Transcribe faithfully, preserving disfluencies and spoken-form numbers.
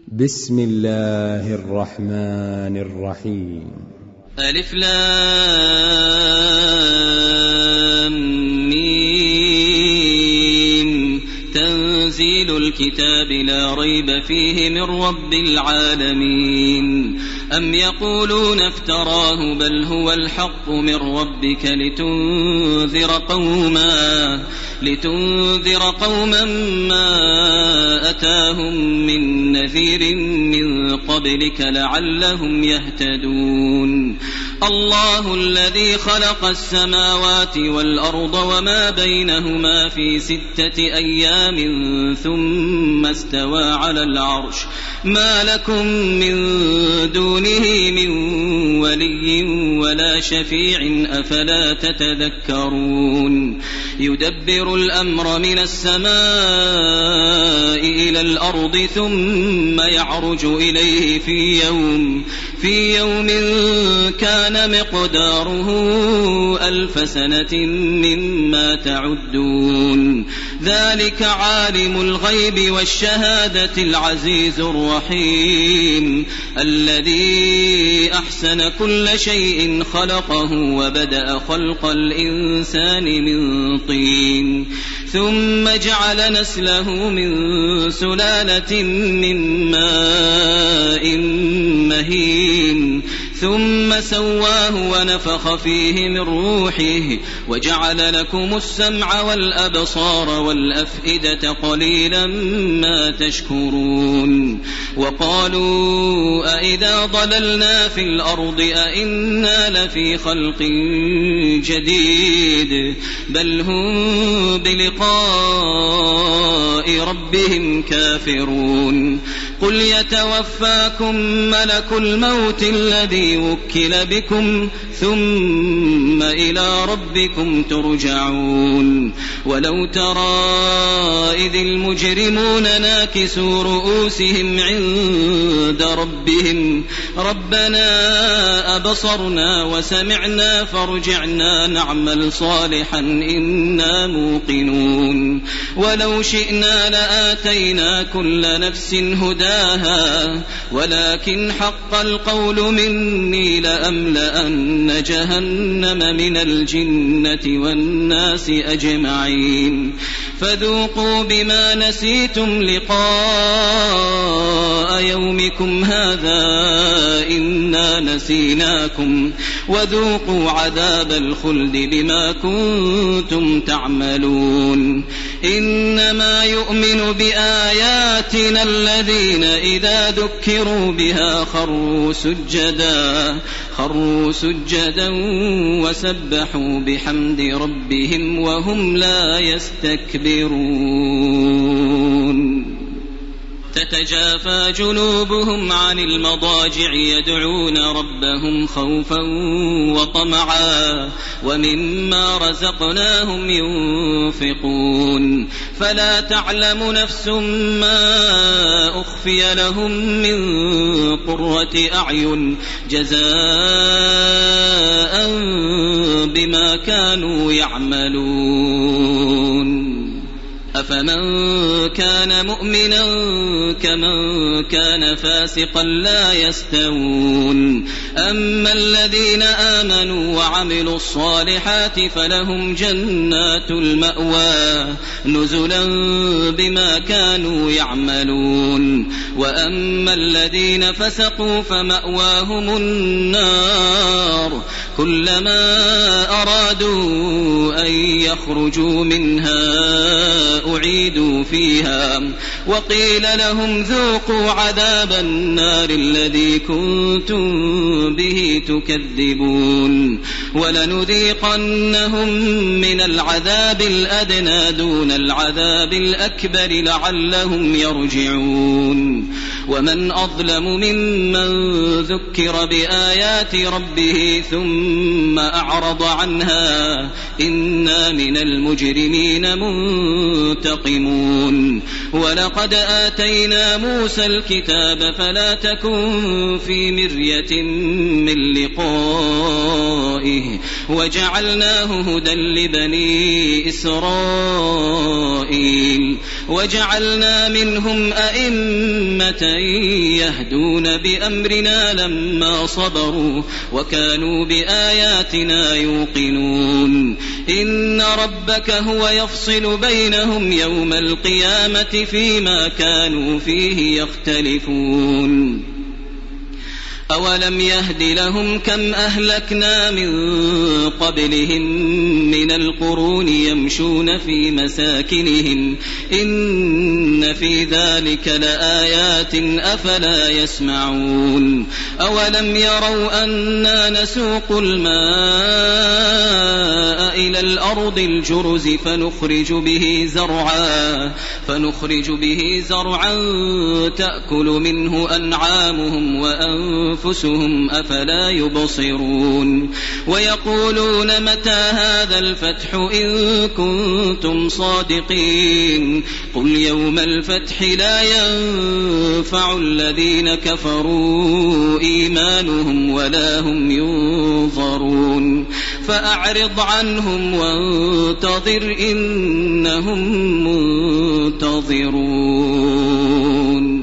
بسم الله الرحمن الرحيم. ألف لام ميم. تنزيل الكتاب لا ريب فيه من رب العالمين. أم يقولون افتراه بل هو الحق من ربك لتنذر قوما لتنذر قوما ما أتاهم من نذير من قبلك لعلهم يهتدون. الله الذي خلق السماوات والأرض وما بينهما في ستة أيام ثم استوى على العرش ما لكم من دونه من ولي ولا شفيع أفلا تتذكرون. يدبر الأمر من السماء إلى الأرض ثم يعرج إليه في يوم في يوم كان مقداره ألف سنة مما تعدون. ذلك عالم الغيب والشهادة العزيز الرحيم الذي أحسن كل شيء خلقه وبدأ خلق الإنسان من طين ثم جعل نسله من سلالة من ماء مهين ثم سواه ونفخ فيه من روحه وجعل لكم السمع والأبصار والأفئدة قليلا ما تشكرون. وقالوا أئذا ضللنا في الأرض أئنا لفي خلق جديد بل هم بلقاء ربهم كافرون. قل يتوفاكم ملك الموت الذي وكل بكم ثم إلى ربكم ترجعون. ولو ترى إذ المجرمون ناكسوا رؤوسهم عند ربهم ربنا أبصرنا وسمعنا فارجعنا نعمل صالحا إنا موقنون. ولو شئنا لآتينا كل نفس هداها ولكن حق القول مني لأملأن جهنم من الجنة والناس أجمعين. فذوقوا بما نسيتم لقاء يومكم هذا إنا نسيناكم وذوقوا عذاب الخلد بما كنتم تعملون. إنما يؤمن بآياتنا الذين إذا ذكروا بها خروا سجدا خروا سجدا وسبحوا بحمد ربهم وهم لا يستكبرون. تتجافى جنوبهم عن المضاجع يدعون ربهم خوفا وطمعا ومما رزقناهم ينفقون. فلا تعلم نفس ما أخفي لهم من قرة أعين جزاء بما كانوا يعملون. أفمن كان مؤمنا كمن كان فاسقا لا يستوون. أما الذين آمنوا وعملوا الصالحات فلهم جنات المأوى نزلا بما كانوا يعملون. وأما الذين فسقوا فمأواهم النار كلما أرادوا أن يخرجوا منها أعيدوا فيها وقيل لهم ذوقوا عذاب النار الذي كنتم به تكذبون. ولنذيقنهم من العذاب الأدنى دون العذاب الأكبر لعلهم يرجعون. ومن أظلم ممن ذكر بآيات ربه ثم أعرض عنها إنا من المجرمين منتقمون. ولقد آتينا موسى الكتاب فلا تكن في مرية من لقائه وجعلناه هدى لبني إسرائيل وجعلنا منهم أئمة يهدون بأمرنا لما صبروا وكانوا بآياتنا يوقنون إن ربك هو يفصل بينهم يوم القيامة فيما كانوا فيه يختلفون أولم يهد لهم كم أهلكنا من قبلهم من القرون يمشون في مساكنهم إن في ذلك لآيات أفلا يسمعون أولم يروا أنا نسوق الماء إلى الأرض الجرز فنخرج به زرعا فنخرج به زرعا تأكل منه أنعامهم وأنفسهم أنفسهم أفلا يبصرون ويقولون متى هذا الفتح إن كنتم صادقين قل يوم الفتح لا ينفع الذين كفروا إيمانهم ولا هم ينظرون فأعرض عنهم وانتظر إنهم منتظرون.